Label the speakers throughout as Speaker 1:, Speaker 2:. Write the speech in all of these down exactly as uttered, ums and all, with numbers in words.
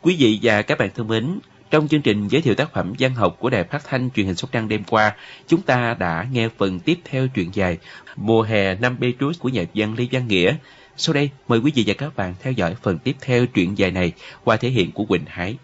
Speaker 1: Quý vị và các bạn thân mến, trong chương trình giới thiệu tác phẩm văn học của Đài Phát thanh Truyền hình Sóc Trăng đêm qua, chúng ta đã nghe phần tiếp theo truyện dài Mùa hè năm Petrus của nhà văn Lê Văn Nghĩa. Sau đây, mời quý vị và các bạn theo dõi phần tiếp theo truyện dài này qua thể hiện của Quỳnh Hải.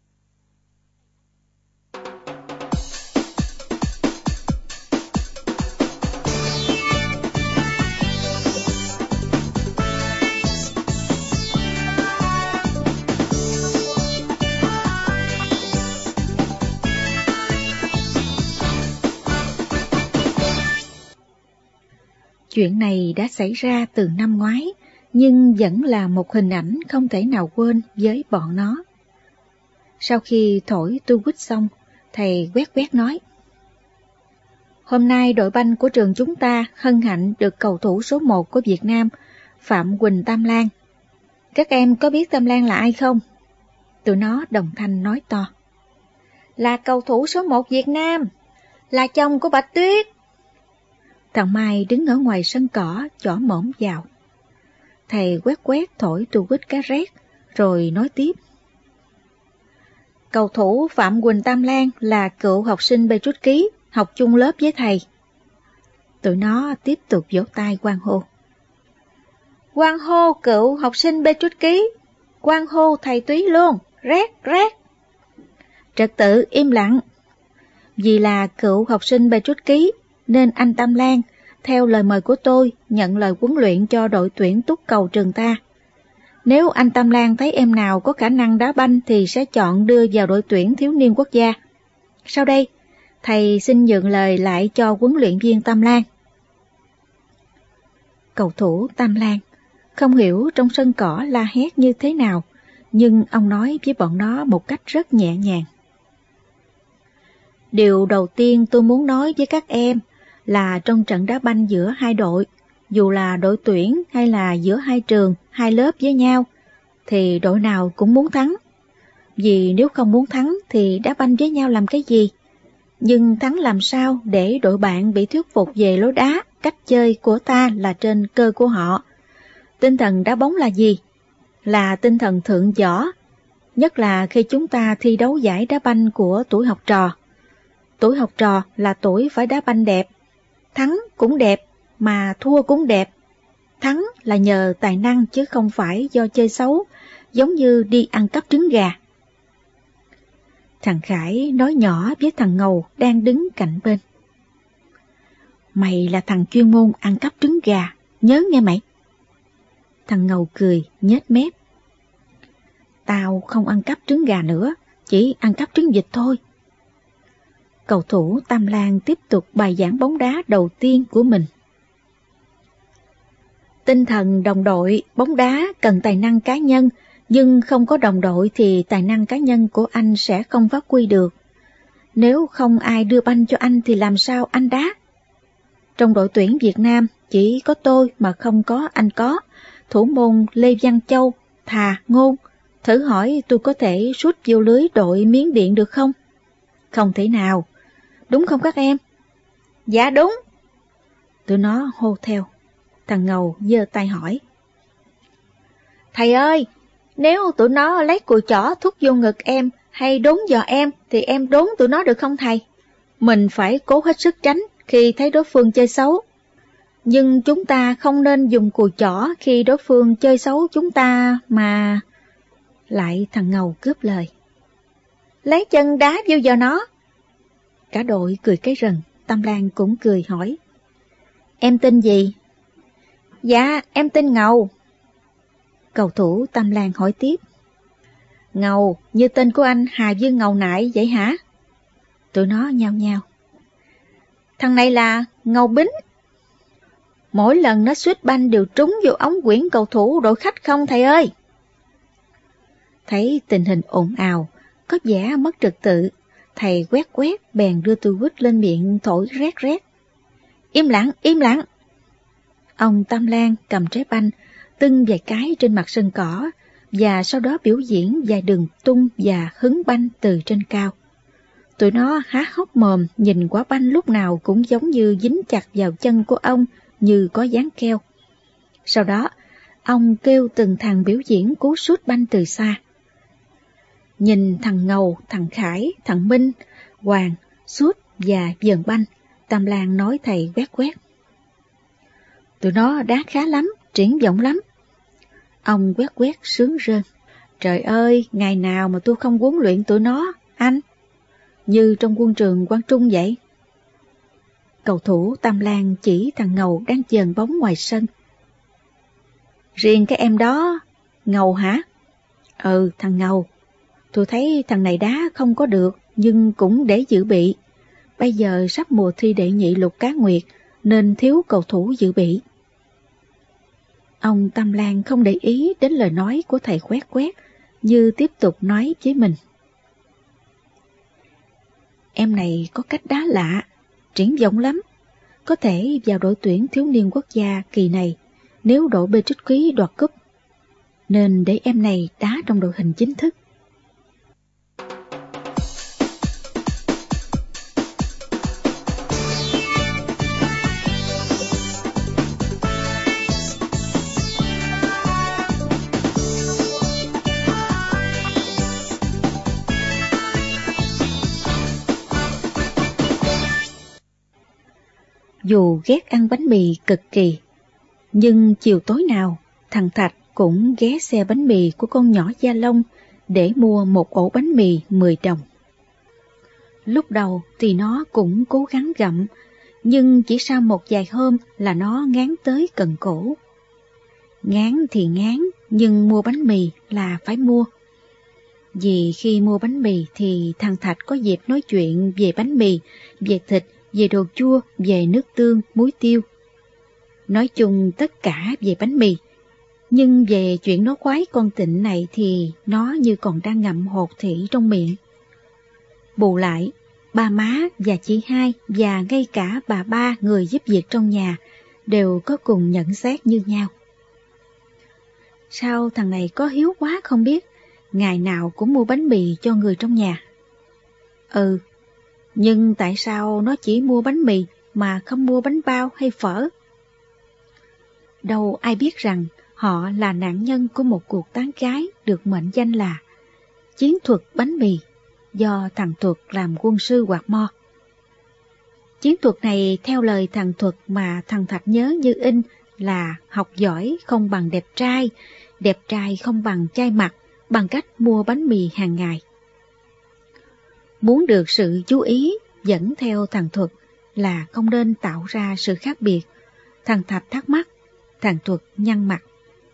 Speaker 2: Chuyện này đã xảy ra từ năm ngoái, nhưng vẫn là một hình ảnh không thể nào quên với bọn nó. Sau khi thổi tu quýt xong, thầy quét quét nói: Hôm nay đội banh của trường chúng ta hân hạnh được cầu thủ số một của Việt Nam, Phạm Quỳnh Tam Lan. Các em có biết Tam Lan là ai không? Tụi nó đồng thanh nói to: Là cầu thủ số một Việt Nam, là chồng của Bạch Tuyết. Thằng Mai đứng ở ngoài sân cỏ chỏ mõm vào. Thầy quét quét thổi tu quýt cá rét, rồi nói tiếp: Cầu thủ Phạm Quỳnh Tam Lan là cựu học sinh Petrus Ký, học chung lớp với thầy. Tụi nó tiếp tục vỗ tay hoan hô. Hoan hô cựu học sinh Petrus Ký, hoan hô thầy Túy luôn, rét rét. Trật tự im lặng. Vì là cựu học sinh Petrus Ký, nên anh Tam Lan, theo lời mời của tôi, nhận lời huấn luyện cho đội tuyển túc cầu trường ta. Nếu anh Tam Lan thấy em nào có khả năng đá banh thì sẽ chọn đưa vào đội tuyển thiếu niên quốc gia. Sau đây, thầy xin nhượng lời lại cho huấn luyện viên Tam Lan. Cầu thủ Tam Lan không hiểu trong sân cỏ la hét như thế nào, nhưng ông nói với bọn nó một cách rất nhẹ nhàng. Điều đầu tiên tôi muốn nói với các em là trong trận đá banh giữa hai đội, dù là đội tuyển hay là giữa hai trường, hai lớp với nhau, thì đội nào cũng muốn thắng. Vì nếu không muốn thắng thì đá banh với nhau làm cái gì? Nhưng thắng làm sao để đội bạn bị thuyết phục về lối đá, cách chơi của ta là trên cơ của họ. Tinh thần đá bóng là gì? Là tinh thần thượng võ, nhất là khi chúng ta thi đấu giải đá banh của tuổi học trò. Tuổi học trò là tuổi phải đá banh đẹp, thắng cũng đẹp, mà thua cũng đẹp. Thắng là nhờ tài năng chứ không phải do chơi xấu, giống như đi ăn cắp trứng gà. Thằng Khải nói nhỏ với thằng Ngầu đang đứng cạnh bên. Mày là thằng chuyên môn ăn cắp trứng gà, nhớ nghe mày. Thằng Ngầu cười, nhếch mép. Tao không ăn cắp trứng gà nữa, chỉ ăn cắp trứng vịt thôi. Cầu thủ Tam Lan tiếp tục bài giảng bóng đá đầu tiên của mình. Tinh thần đồng đội, bóng đá cần tài năng cá nhân, nhưng không có đồng đội thì tài năng cá nhân của anh sẽ không phát huy được. Nếu không ai đưa banh cho anh thì làm sao anh đá? Trong đội tuyển Việt Nam chỉ có tôi mà không có anh có, thủ môn Lê Văn Châu, thà Ngôn. Thử hỏi tôi có thể sút vô lưới đội Miến Điện được không? Không thể nào. Đúng không các em? Dạ đúng. Tụi nó hô theo. Thằng Ngầu giơ tay hỏi. Thầy ơi, nếu tụi nó lấy cùi chỏ thúc vô ngực em hay đốn giò em thì em đốn tụi nó được không thầy? Mình phải cố hết sức tránh khi thấy đối phương chơi xấu. Nhưng chúng ta không nên dùng cùi chỏ khi đối phương chơi xấu chúng ta mà... Lại thằng Ngầu cướp lời. Lấy chân đá vô giò nó. Cả đội cười cái rần, Tam Lan cũng cười hỏi. Em tên gì? Dạ, em tên Ngầu. Cầu thủ Tam Lan hỏi tiếp. Ngầu, như tên của anh Hà Dương Ngầu Nại vậy hả? Tụi nó nhao nhao. Thằng này là Ngầu Bính. Mỗi lần nó suýt banh đều trúng vô ống quyển cầu thủ đội khách không thầy ơi? Thấy tình hình ồn ào, có vẻ mất trật tự, thầy quét quét bèn đưa tu quýt lên miệng thổi rét rét. Im lặng, im lặng. Ông Tam Lan cầm trái banh, tưng vài cái trên mặt sân cỏ, và sau đó biểu diễn vài đường tung và hứng banh từ trên cao. Tụi nó há hốc mồm nhìn quả banh lúc nào cũng giống như dính chặt vào chân của ông như có dán keo. Sau đó, ông kêu từng thằng biểu diễn cú sút banh từ xa. Nhìn thằng Ngầu, thằng Khải, thằng Minh, Hoàng, Suốt và Dần Banh, Tam Lan nói thầy quét quét. Tụi nó đá khá lắm, triển vọng lắm. Ông quét quét sướng rơn. Trời ơi, ngày nào mà tôi không huấn luyện tụi nó, anh. Như trong quân trường Quang Trung vậy. Cầu thủ Tam Lan chỉ thằng Ngầu đang chờn bóng ngoài sân. Riêng cái em đó, Ngầu hả? Ừ, thằng Ngầu. Tôi thấy thằng này đá không có được, nhưng cũng để dự bị. Bây giờ sắp mùa thi đệ nhị Lục Cá Nguyệt, nên thiếu cầu thủ dự bị. Ông Tam Lan không để ý đến lời nói của thầy quét quét, như tiếp tục nói với mình. Em này có cách đá lạ, triển vọng lắm. Có thể vào đội tuyển thiếu niên quốc gia kỳ này, nếu đội Bê Trích Quý đoạt cúp. Nên để em này đá trong đội hình chính thức. Dù ghét ăn bánh mì cực kỳ, nhưng chiều tối nào thằng Thạch cũng ghé xe bánh mì của con nhỏ Gia Long để mua một ổ bánh mì mười đồng. Lúc đầu thì nó cũng cố gắng gặm, nhưng chỉ sau một vài hôm là nó ngán tới cần cổ. Ngán thì ngán, nhưng mua bánh mì là phải mua. Vì khi mua bánh mì thì thằng Thạch có dịp nói chuyện về bánh mì, về thịt, về đồ chua, về nước tương, muối tiêu. Nói chung tất cả về bánh mì. Nhưng về chuyện nó khoái con Tịnh này thì nó như còn đang ngậm hột thị trong miệng. Bù lại, ba má và chị hai và ngay cả bà ba người giúp việc trong nhà đều có cùng nhận xét như nhau. Sao thằng này có hiếu quá không biết, ngày nào cũng mua bánh mì cho người trong nhà. Ừ, nhưng tại sao nó chỉ mua bánh mì mà không mua bánh bao hay phở? Đâu ai biết rằng họ là nạn nhân của một cuộc tán gái được mệnh danh là chiến thuật bánh mì do thằng Thuật làm quân sư quạt mo. Chiến thuật này theo lời thằng Thuật mà thằng Thạch nhớ như in là học giỏi không bằng đẹp trai, đẹp trai không bằng chai mặt, bằng cách mua bánh mì hàng ngày. Muốn được sự chú ý dẫn theo thằng Thuật là không nên tạo ra sự khác biệt. Thằng Thạch thắc mắc, thằng Thuật nhăn mặt.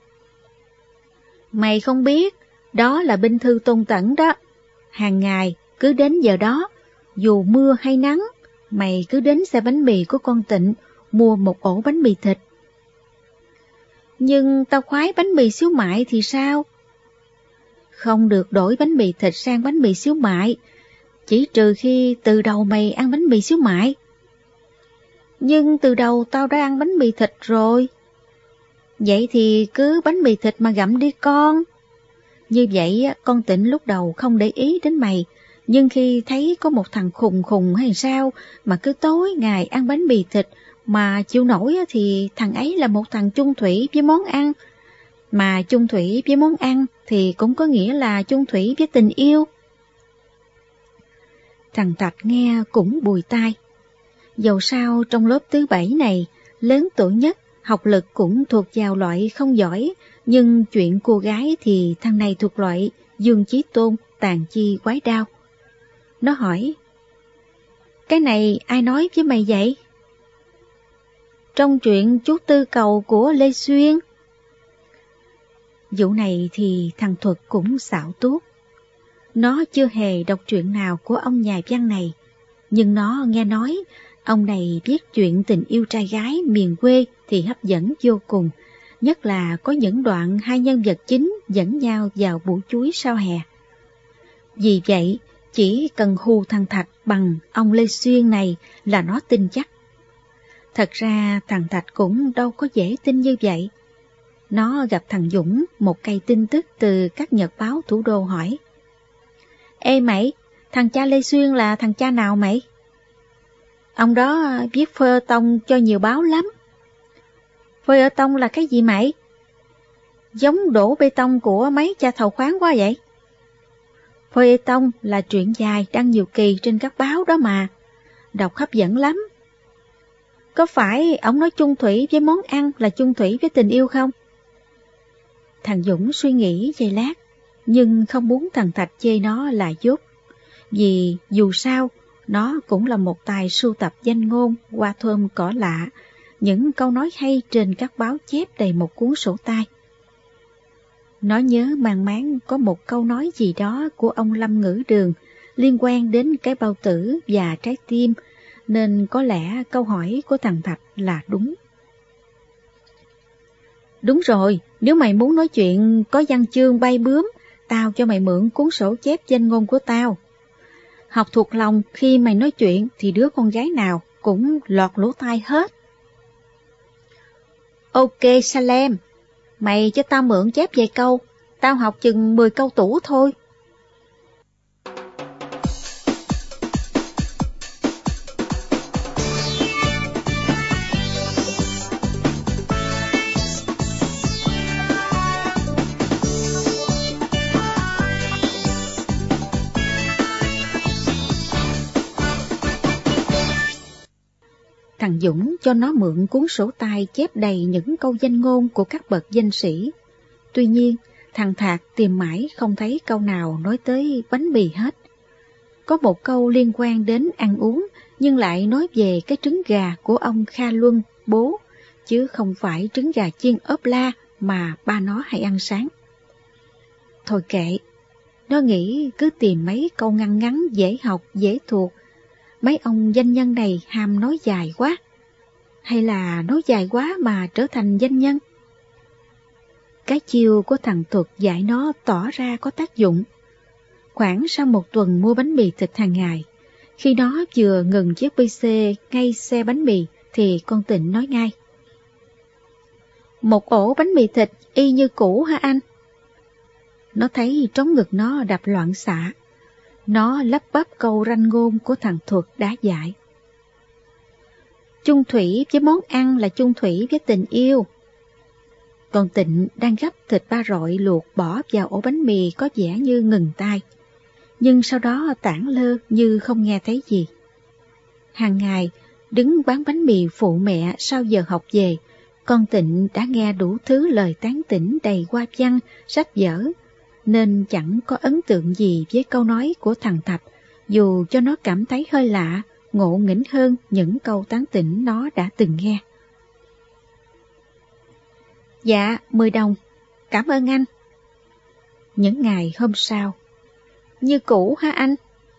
Speaker 2: Mày không biết, đó là binh thư Tôn Tẩn đó. Hàng ngày, cứ đến giờ đó, dù mưa hay nắng, mày cứ đến xe bánh mì của con Tịnh, mua một ổ bánh mì thịt. Nhưng tao khoái bánh mì xíu mại thì sao? Không được đổi bánh mì thịt sang bánh mì xíu mại, chỉ trừ khi từ đầu mày ăn bánh mì xíu mại. Nhưng từ đầu tao đã ăn bánh mì thịt rồi. Vậy thì cứ bánh mì thịt mà gặm đi con. Như vậy con Tịnh lúc đầu không để ý đến mày, nhưng khi thấy có một thằng khùng khùng hay sao mà cứ tối ngày ăn bánh mì thịt mà chịu nổi thì thằng ấy là một thằng chung thủy với món ăn. Mà chung thủy với món ăn thì cũng có nghĩa là chung thủy với tình yêu. Thằng Thạch nghe cũng bùi tai. Dầu sao trong lớp thứ bảy này, lớn tuổi nhất, học lực cũng thuộc vào loại không giỏi, nhưng chuyện cô gái thì thằng này thuộc loại Dương Chí Tôn, tàn chi quái đao. Nó hỏi, cái này ai nói với mày vậy? Trong chuyện chú Tư Cầu của Lê Xuyên. Vụ này thì thằng Thuật cũng xạo tuốt. Nó chưa hề đọc truyện nào của ông nhà văn này, nhưng nó nghe nói ông này viết chuyện tình yêu trai gái miền quê thì hấp dẫn vô cùng, nhất là có những đoạn hai nhân vật chính dẫn nhau vào bụi chuối sau hè. Vì vậy, chỉ cần hù thằng Thạch bằng ông Lê Xuyên này là nó tin chắc. Thật ra thằng Thạch cũng đâu có dễ tin như vậy. Nó gặp thằng Dũng, một cây tin tức từ các nhật báo thủ đô hỏi. Ê mày, thằng cha Lê Xuyên là thằng cha nào mày? Ông đó viết phơ tông cho nhiều báo lắm. Phơ tông là cái gì mày? Giống đổ bê tông của mấy cha thầu khoáng quá vậy? Huê Tông là truyện dài đăng nhiều kỳ trên các báo đó mà, đọc hấp dẫn lắm. Có phải ông nói chung thủy với món ăn là chung thủy với tình yêu không? Thằng Dũng suy nghĩ giây lát, nhưng không muốn thằng Thạch chê nó là dốt. Vì dù sao, nó cũng là một tài sưu tập danh ngôn, hoa thơm cỏ lạ, những câu nói hay trên các báo chép đầy một cuốn sổ tay. Nó nhớ mang máng có một câu nói gì đó của ông Lâm Ngữ Đường liên quan đến cái bao tử và trái tim, nên có lẽ câu hỏi của thằng Thạch là đúng. Đúng rồi, nếu mày muốn nói chuyện có văn chương bay bướm, tao cho mày mượn cuốn sổ chép danh ngôn của tao. Học thuộc lòng, khi mày nói chuyện thì đứa con gái nào cũng lọt lỗ tai hết. Ok Salem, mày cho tao mượn chép vài câu, tao học chừng mười câu tủ thôi. Thằng Dũng cho nó mượn cuốn sổ tay chép đầy những câu danh ngôn của các bậc danh sĩ. Tuy nhiên, thằng Thạc tìm mãi không thấy câu nào nói tới bánh mì hết. Có một câu liên quan đến ăn uống, nhưng lại nói về cái trứng gà của ông Kha Luân, bố, chứ không phải trứng gà chiên ốp la mà ba nó hay ăn sáng. Thôi kệ, nó nghĩ cứ tìm mấy câu ngắn ngắn dễ học, dễ thuộc. Mấy ông danh nhân này ham nói dài quá. Hay là nói dài quá mà trở thành danh nhân? Cái chiêu của thằng Thuật dạy nó tỏ ra có tác dụng. Khoảng sau một tuần mua bánh mì thịt hàng ngày, khi nó vừa ngừng chiếc pê xê ngay xe bánh mì thì con Tịnh nói ngay. Một ổ bánh mì thịt y như cũ hả anh? Nó thấy trống ngực nó đập loạn xạ. Nó lắp bắp câu ranh ngôn của thằng Thuật đã dạy. Chung thủy với món ăn là chung thủy với tình yêu. Còn Tịnh đang gắp thịt ba rọi luộc bỏ vào ổ bánh mì có vẻ như ngừng tay, nhưng sau đó tản lơ như không nghe thấy gì. Hàng ngày, đứng bán bánh mì phụ mẹ sau giờ học về, con Tịnh đã nghe đủ thứ lời tán tỉnh đầy hoa văn, sách vở, nên chẳng có ấn tượng gì với câu nói của thằng Thạch, dù cho nó cảm thấy hơi lạ, ngộ nghĩnh hơn những câu tán tỉnh nó đã từng nghe. Dạ, mười đồng, cảm ơn anh. Những ngày hôm sau, như cũ hả anh?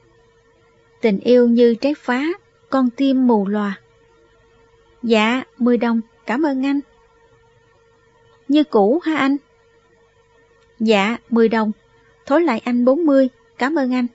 Speaker 2: Tình yêu như trái phá, con tim mù lòa. Dạ, mười đồng, cảm ơn anh. Như cũ hả anh? Dạ, mười đồng, thối lại anh bốn mươi, cảm ơn anh.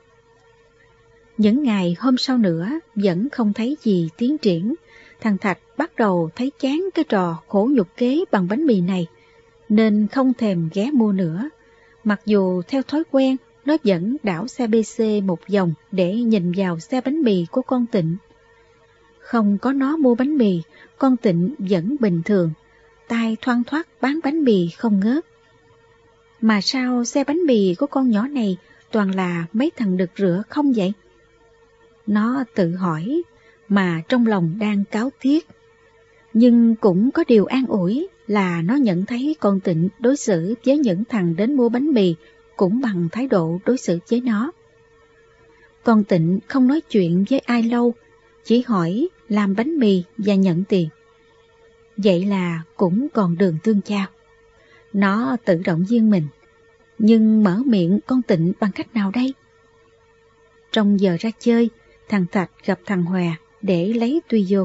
Speaker 2: Những ngày hôm sau nữa vẫn không thấy gì tiến triển. Thằng Thạch bắt đầu thấy chán cái trò khổ nhục kế bằng bánh mì này, nên không thèm ghé mua nữa. Mặc dù theo thói quen, nó vẫn đảo xe bê xê một vòng để nhìn vào xe bánh mì của con Tịnh. Không có nó mua bánh mì, con Tịnh vẫn bình thường, tay thoăn thoắt bán bánh mì không ngớt. Mà sao xe bánh mì của con nhỏ này toàn là mấy thằng đực rửa không vậy? Nó tự hỏi, mà trong lòng đang cáu tiếc. Nhưng cũng có điều an ủi là nó nhận thấy con Tịnh đối xử với những thằng đến mua bánh mì cũng bằng thái độ đối xử với nó. Con Tịnh không nói chuyện với ai lâu, chỉ hỏi làm bánh mì và nhận tiền. Vậy là cũng còn đường tương chao. Nó tự động viên mình, nhưng mở miệng con Tịnh bằng cách nào đây? Trong giờ ra chơi, thằng Thạch gặp thằng Hòa để lấy tuy vô.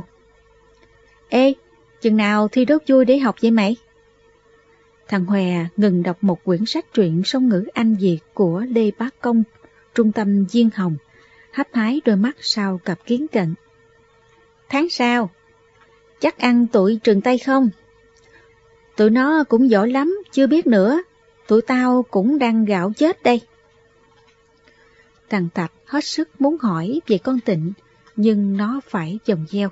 Speaker 2: Ê, chừng nào thi đốt vui để học vậy mày? Thằng Hòa ngừng đọc một quyển sách truyện song ngữ Anh Việt của Lê Bá Công, trung tâm Diên Hồng, hấp hái đôi mắt sau cặp kiến cận. Tháng sau, chắc ăn tụi trường Tây không? Tụi nó cũng giỏi lắm, chưa biết nữa. Tụi tao cũng đang gạo chết đây. Thằng Thạch hết sức muốn hỏi về con Tịnh, nhưng nó phải chồng gieo.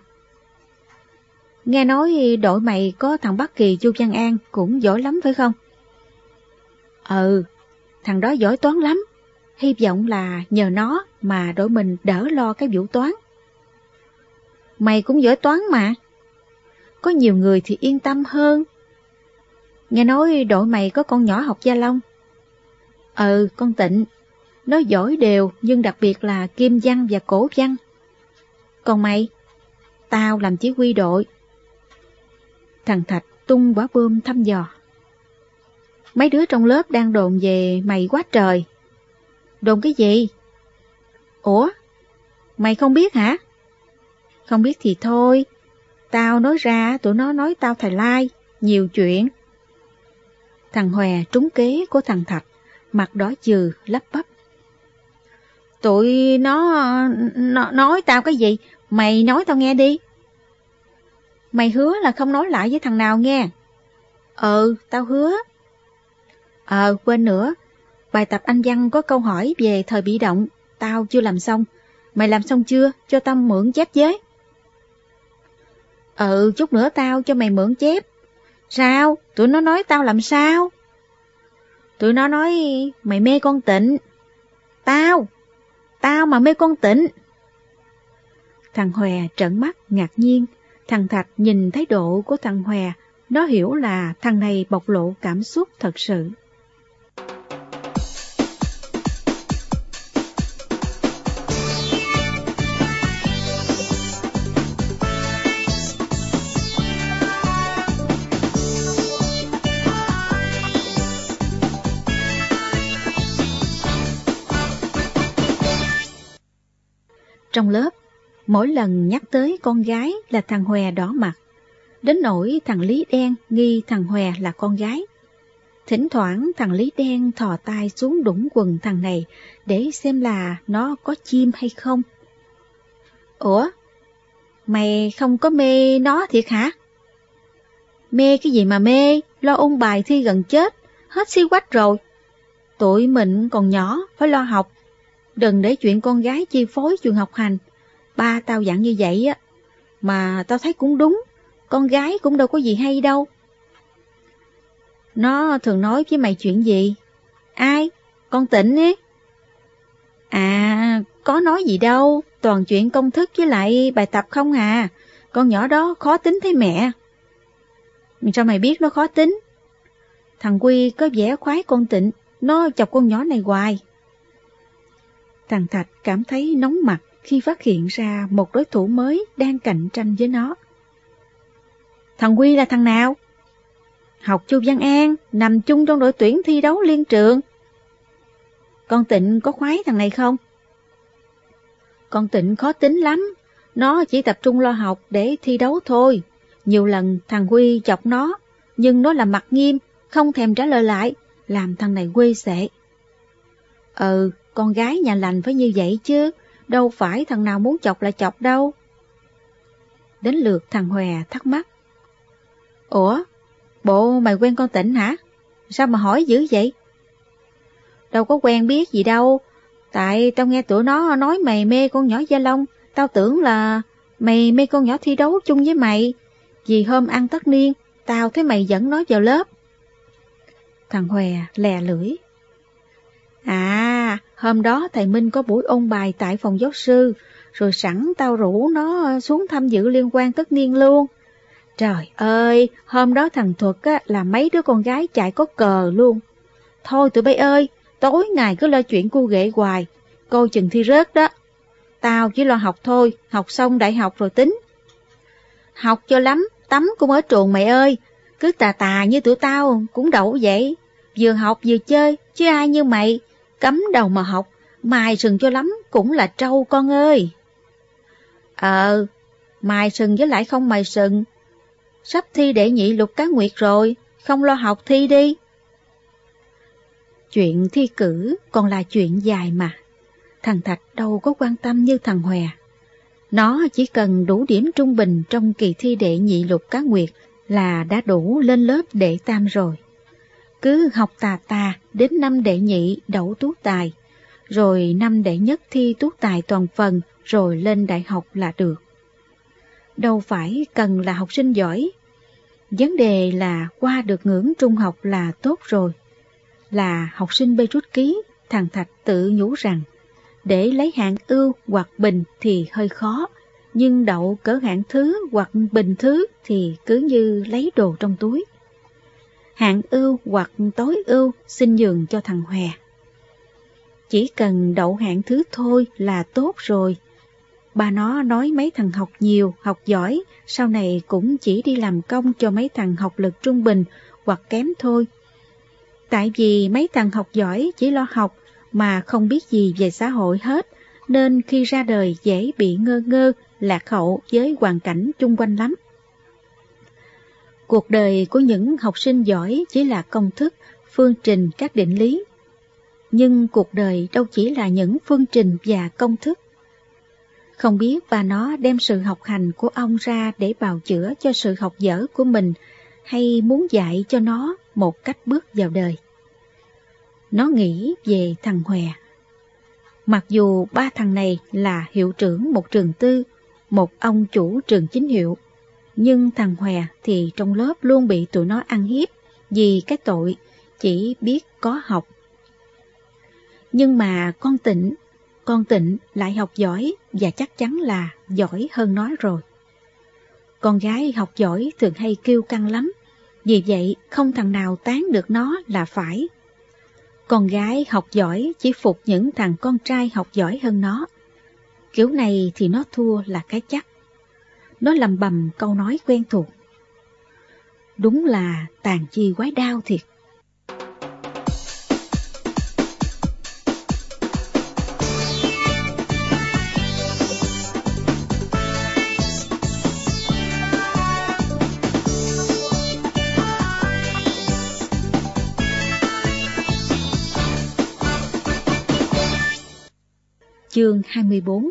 Speaker 2: Nghe nói đội mày có thằng Bắc Kỳ Chu Văn An cũng giỏi lắm phải không? Ừ, thằng đó giỏi toán lắm. hy vọng là nhờ nó mà đội mình đỡ lo cái vụ toán. Mày cũng giỏi toán mà. Có nhiều người thì yên tâm hơn. Nghe nói đội mày có con nhỏ học Gia Long. Ừ, con Tịnh. Nó giỏi đều, nhưng đặc biệt là kim văn và cổ văn. Còn mày? Tao làm chỉ huy đội. Thằng Thạch tung quả bom thăm dò. Mấy đứa trong lớp đang đồn về mày quá trời. Đồn cái gì? Ủa? Mày không biết hả? Không biết thì thôi. Tao nói ra, tụi nó nói tao thầy lai, nhiều chuyện. Thằng Hòe trúng kế của thằng Thạch, mặt đỏ chừ, lắp bắp. Tụi nó, nó nói tao cái gì? Mày nói tao nghe đi. Mày hứa là không nói lại với thằng nào nghe. Ừ, tao hứa. Ờ, quên nữa. Bài tập Anh văn có câu hỏi về thời bị động, tao chưa làm xong. Mày làm xong chưa? Cho tao mượn chép với. Ừ, chút nữa tao cho mày mượn chép. Sao? Tụi nó nói tao làm sao? Tụi nó nói mày mê con Tịnh. Tao? Tao mà mê con Tịnh? Thằng Hòe trợn mắt ngạc nhiên. Thằng Thạch nhìn thái độ của thằng Hòe, nó hiểu là thằng này bộc lộ cảm xúc thật sự. Trong lớp, mỗi lần nhắc tới con gái là thằng Hòe đỏ mặt, đến nỗi thằng Lý Đen nghi thằng Hòe là con gái. Thỉnh thoảng thằng Lý Đen thò tay xuống đũng quần thằng này để xem là nó có chim hay không. Ủa? Mày không có mê nó thiệt hả? Mê cái gì mà mê, lo ôn bài thi gần chết, hết xí quách rồi. Tụi mình còn nhỏ, phải lo học. Đừng để chuyện con gái chi phối chuyện học hành. Ba tao dặn như vậy á, mà tao thấy cũng đúng, con gái cũng đâu có gì hay đâu. Nó thường nói với mày chuyện gì? Ai? Con Tịnh ấy. À, có nói gì đâu, toàn chuyện công thức với lại bài tập không à. Con nhỏ đó khó tính thấy mẹ. Sao mày biết nó khó tính? Thằng Quy có vẻ khoái con Tịnh, nó chọc con nhỏ này hoài. Thằng Thạch cảm thấy nóng mặt khi phát hiện ra một đối thủ mới đang cạnh tranh với nó. Thằng Quy là thằng nào? Học Chu Văn An, nằm chung trong đội tuyển thi đấu liên trường. Con Tịnh có khoái thằng này không? Con Tịnh khó tính lắm, nó chỉ tập trung lo học để thi đấu thôi. Nhiều lần thằng Quy chọc nó, nhưng nó làm mặt nghiêm, không thèm trả lời lại, làm thằng này quê xệ. Ừ, con gái nhà lành phải như vậy chứ, đâu phải thằng nào muốn chọc là chọc đâu. Đến lượt thằng Hòe thắc mắc. Ủa, bộ mày quen con Tịnh hả? Sao mà hỏi dữ vậy? Đâu có quen biết gì đâu, tại tao nghe tụi nó nói mày mê con nhỏ Gia Long, tao tưởng là mày mê con nhỏ thi đấu chung với mày. Vì hôm ăn tất niên, tao thấy mày dẫn nó vào lớp. Thằng Hòe lè lưỡi. À, hôm đó thầy Minh có buổi ôn bài tại phòng giáo sư, rồi sẵn tao rủ nó xuống tham dự liên quan tất niên luôn. Trời ơi, hôm đó thằng Thuật á, là mấy đứa con gái chạy có cờ luôn. Thôi tụi bay ơi, tối ngày cứ lo chuyện cu ghệ hoài, coi chừng thi rớt đó. Tao chỉ lo học thôi, học xong đại học rồi tính. Học cho lắm, tắm cũng ở trường mày ơi, cứ tà tà như tụi tao cũng đậu vậy. Vừa học vừa chơi, chứ ai như mày, cắm đầu mà học, mài sừng cho lắm cũng là trâu con ơi. Ờ, mài sừng với lại không mài sừng. Sắp thi đệ nhị Lục Cá Nguyệt rồi, không lo học thi đi. Chuyện thi cử còn là chuyện dài mà. Thằng Thạch đâu có quan tâm như thằng Hòe. Nó chỉ cần đủ điểm trung bình trong kỳ thi đệ nhị Lục Cá Nguyệt là đã đủ lên lớp đệ tam rồi. Cứ học tà tà đến năm đệ nhị đậu tú tài, rồi năm đệ nhất thi tú tài toàn phần, rồi lên đại học là được. Đâu phải cần là học sinh giỏi. Vấn đề là qua được ngưỡng trung học là tốt rồi. Là học sinh bê rút ký Thằng Thạch tự nhủ rằng, để lấy hạng ưu hoặc bình thì hơi khó, nhưng đậu cỡ hạng thứ hoặc bình thứ thì cứ như lấy đồ trong túi. Hạng ưu hoặc tối ưu xin nhường cho thằng Hòe. Chỉ cần đậu hạng thứ thôi là tốt rồi. Ba nó nói mấy thằng học nhiều, học giỏi, sau này cũng chỉ đi làm công cho mấy thằng học lực trung bình hoặc kém thôi. Tại vì mấy thằng học giỏi chỉ lo học mà không biết gì về xã hội hết, nên khi ra đời dễ bị ngơ ngơ, lạc hậu với hoàn cảnh chung quanh lắm. Cuộc đời của những học sinh giỏi chỉ là công thức, phương trình các định lý. Nhưng cuộc đời đâu chỉ là những phương trình và công thức. Không biết ba nó đem sự học hành của ông ra để bào chữa cho sự học dở của mình, hay muốn dạy cho nó một cách bước vào đời. Nó nghĩ về thằng Hòe. Mặc dù ba thằng này là hiệu trưởng một trường tư, một ông chủ trường chính hiệu, nhưng thằng Hòe thì trong lớp luôn bị tụi nó ăn hiếp vì cái tội chỉ biết có học. Nhưng mà con Tịnh, con Tịnh lại học giỏi và chắc chắn là giỏi hơn nó rồi. Con gái học giỏi thường hay kiêu căng lắm, vì vậy không thằng nào tán được nó là phải. Con gái học giỏi chỉ phục những thằng con trai học giỏi hơn nó. Kiểu này thì nó thua là cái chắc. Nó lầm bầm câu nói quen thuộc. Đúng là tàn chi quái đao thiệt. Chương hai mươi bốn.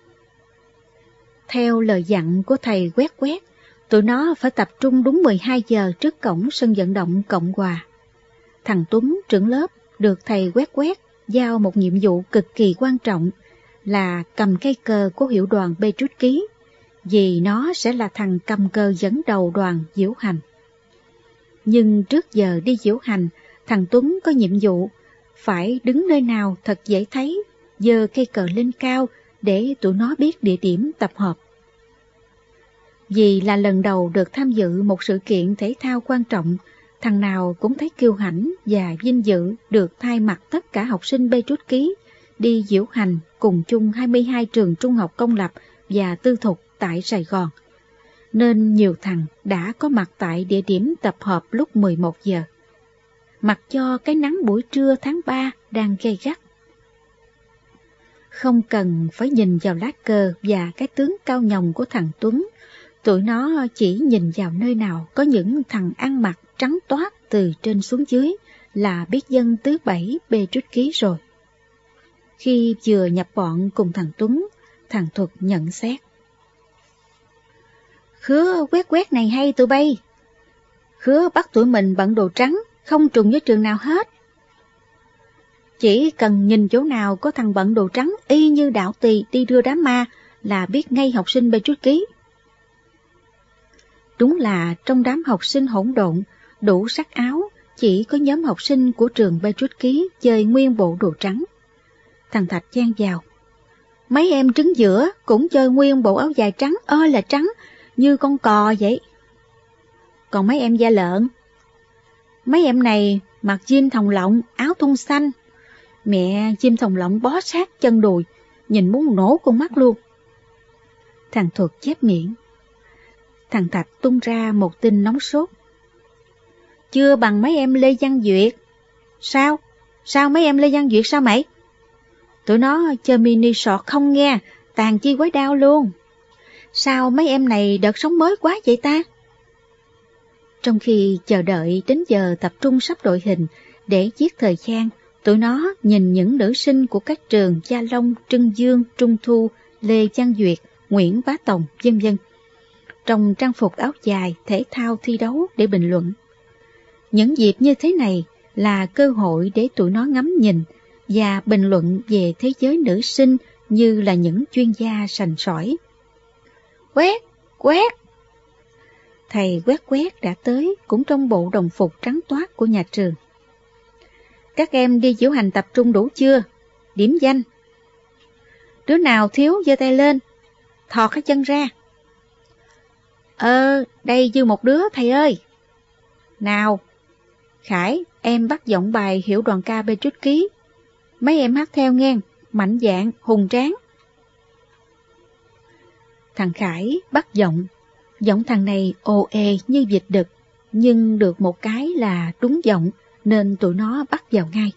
Speaker 2: Theo lời dặn của thầy Quét Quét, tụi nó phải tập trung đúng mười hai giờ trước cổng sân vận động Cộng Hòa. Thằng Tuấn, trưởng lớp, được thầy Quét Quét giao một nhiệm vụ cực kỳ quan trọng là cầm cây cờ của hiệu đoàn Petrus Ký, vì nó sẽ là thằng cầm cờ dẫn đầu đoàn diễu hành. Nhưng trước giờ đi diễu hành, thằng Tuấn có nhiệm vụ phải đứng nơi nào thật dễ thấy, giơ cây cờ lên cao để tụi nó biết địa điểm tập hợp. Vì là lần đầu được tham dự một sự kiện thể thao quan trọng, thằng nào cũng thấy kiêu hãnh và vinh dự được thay mặt tất cả học sinh Petrus Ký đi diễu hành cùng chung hai mươi hai trường trung học công lập và tư thục tại Sài Gòn. Nên nhiều thằng đã có mặt tại địa điểm tập hợp lúc mười một giờ. Mặc cho cái nắng buổi trưa tháng ba đang gay gắt. Không cần phải nhìn vào lá cờ và cái tướng cao nhồng của thằng Tuấn, tụi nó chỉ nhìn vào nơi nào có những thằng ăn mặc trắng toát từ trên xuống dưới là biết dân thứ bảy Petrus Ký rồi. Khi vừa nhập bọn cùng thằng Tuấn, thằng Thuật nhận xét. Khứa Quét Quét này hay tụi bay. Khứa bắt tụi mình bận đồ trắng, không trùng với trường nào hết. Chỉ cần nhìn chỗ nào có thằng bận đồ trắng y như đạo tỳ đi đưa đám ma là biết ngay học sinh Petrus Ký. Đúng là trong đám học sinh hỗn độn, đủ sắc áo, chỉ có nhóm học sinh của trường Petrus Ký chơi nguyên bộ đồ trắng. Thằng Thạch chen vào. Mấy em trứng giữa cũng chơi nguyên bộ áo dài trắng ơi là trắng, như con cò vậy. Còn mấy em da lợn? Mấy em này mặc jean thòng lọng, áo thun xanh. Mẹ, chim thòng lọng bó sát chân đùi, nhìn muốn nổ con mắt luôn. Thằng Thuật chép miệng. Thằng Thạch tung ra một tin nóng sốt. Chưa bằng mấy em Lê Văn Duyệt. Sao? Sao mấy em Lê Văn Duyệt sao mày? Tụi nó chơi mini sọt không nghe, tàn chi quái đao luôn. Sao mấy em này đợt sống mới quá vậy ta? Trong khi chờ đợi đến giờ tập trung sắp đội hình để giết thời gian, tụi nó nhìn những nữ sinh của các trường Gia Long, Trưng Dương, Trung Thu, Lê Văn Duyệt, Nguyễn Bá Tòng, vân vân trong trang phục áo dài thể thao thi đấu để bình luận. Những dịp như thế này là cơ hội để tụi nó ngắm nhìn và bình luận về thế giới nữ sinh như là những chuyên gia sành sỏi. Quét, Quét! Thầy Quét Quét đã tới cũng trong bộ đồng phục trắng toát của nhà trường. Các em đi diễu hành tập trung đủ chưa? Điểm danh. Đứa nào thiếu giơ tay lên, thò cái chân ra. Ờ, đây dư một đứa thầy ơi. Nào, Khải, em bắt giọng bài hiểu đoàn ca bê trút ký. Mấy em hát theo nghe, mạnh dạn, hùng tráng. Thằng Khải bắt giọng, giọng thằng này ồ ề như vịt đực, nhưng được một cái là đúng giọng nên tụi nó bắt vào ngay.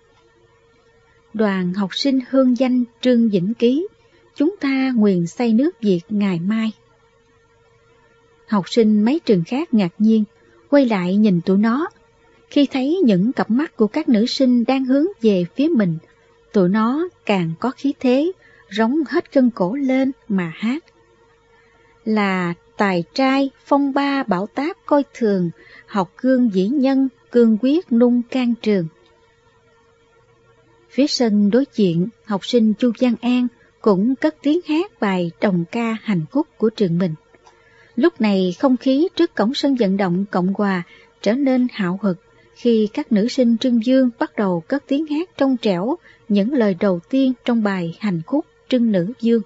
Speaker 2: Đoàn học sinh hương danh Trương Vĩnh Ký, chúng ta nguyện xây nước Việt ngày mai. Học sinh mấy trường khác ngạc nhiên, quay lại nhìn tụi nó. Khi thấy những cặp mắt của các nữ sinh đang hướng về phía mình, tụi nó càng có khí thế, rống hết cân cổ lên mà hát. Là tài trai, phong ba bảo táp coi thường, học gương dĩ nhân, cương quyết nung can trường. Phía sân đối diện, học sinh Chu Văn An cũng cất tiếng hát bài đồng ca hành khúc của trường mình. Lúc này không khí trước cổng sân vận động Cộng Hòa trở nên hạo hực khi các nữ sinh Trưng Dương bắt đầu cất tiếng hát trong trẻo những lời đầu tiên trong bài hành khúc Trưng Nữ Dương.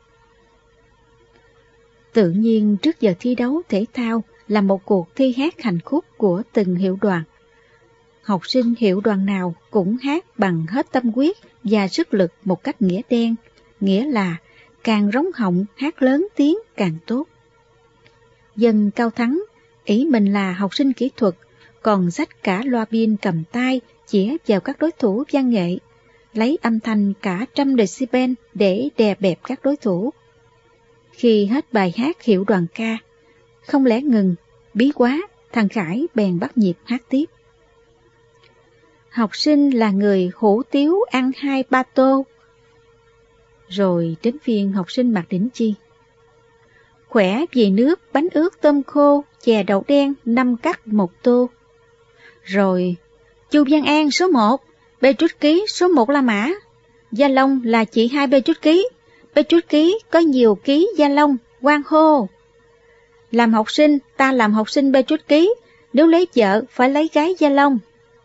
Speaker 2: Tự nhiên trước giờ thi đấu thể thao là một cuộc thi hát hành khúc của từng hiệu đoàn. Học sinh hiệu đoàn nào cũng hát bằng hết tâm huyết và sức lực một cách nghĩa đen, nghĩa là càng rống họng hát lớn tiếng càng tốt. Dân Cao Thắng, ý mình là học sinh kỹ thuật, còn xách cả loa pin cầm tay chĩa vào các đối thủ văn nghệ, lấy âm thanh cả trăm decibel để đè bẹp các đối thủ. Khi hết bài hát hiệu đoàn ca, không lẽ ngừng, bí quá, thằng Khải bèn bắt nhịp hát tiếp. Học sinh là người hủ tiếu ăn hai ba tô. Rồi đến phiên học sinh Mạc Đỉnh Chi. Khỏe về nước, bánh ướt tôm khô, chè đậu đen, năm cắt một tô. Rồi, Chu Văn An số một, bê trút ký số một La Mã. Gia Long là chị hai bê trút ký, bê trút ký có nhiều ký Gia Long, hoan hô. Làm học sinh, ta làm học sinh bê trút ký, nếu lấy vợ phải lấy gái Gia Long.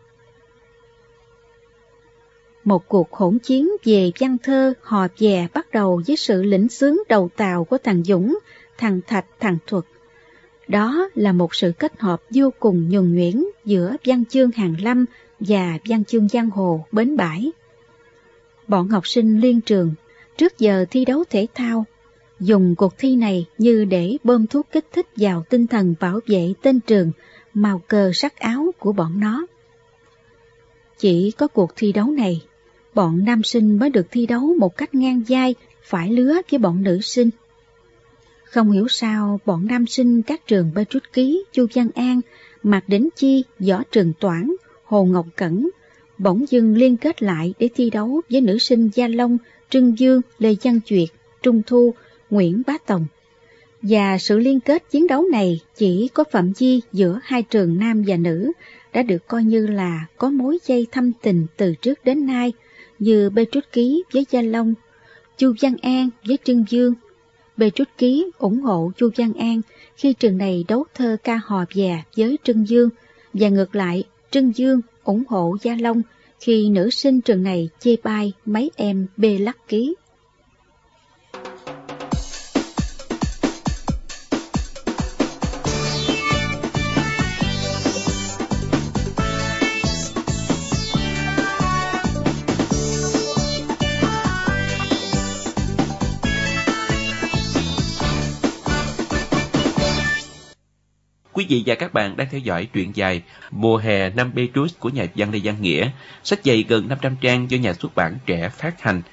Speaker 2: Một cuộc hỗn chiến về văn thơ hò vè bắt đầu với sự lĩnh xướng đầu tàu của thằng Dũng, thằng Thạch, thằng Thuật. Đó là một sự kết hợp vô cùng nhuần nhuyễn giữa văn chương hàn lâm và văn chương giang hồ bến bãi. Bọn học sinh liên trường, trước giờ thi đấu thể thao, dùng cuộc thi này như để bơm thuốc kích thích vào tinh thần bảo vệ tên trường, màu cờ sắc áo của bọn nó. Chỉ có cuộc thi đấu này, bọn nam sinh mới được thi đấu một cách ngang vai, phải lứa với bọn nữ sinh. Không hiểu sao bọn nam sinh các trường Bê Trút Ký, Chu Văn An, Mạc Đỉnh Chi, Võ Trường Toản, Hồ Ngọc Cẩn bỗng dưng liên kết lại để thi đấu với nữ sinh Gia Long, Trưng Dương, Lê Văn Duyệt, Trung Thu, Nguyễn Bá Tòng. Và sự liên kết chiến đấu này chỉ có phạm vi giữa hai trường nam và nữ đã được coi như là có mối dây thâm tình từ trước đến nay, như Bê Trút Ký với Gia Long, Chu Văn An với Trưng Dương. Bê Trút Ký ủng hộ Chu Văn An khi trường này đấu thơ ca hò vè với Trưng Dương, và ngược lại Trưng Dương ủng hộ Gia Long khi nữ sinh trường này chê bai mấy em Bê Lắc Ký.
Speaker 1: Quý vị và các bạn đang theo dõi truyện dài Mùa hè năm Petrus của nhà văn Lê Văn Nghĩa, sách dày gần năm trăm trang do nhà xuất bản Trẻ phát hành.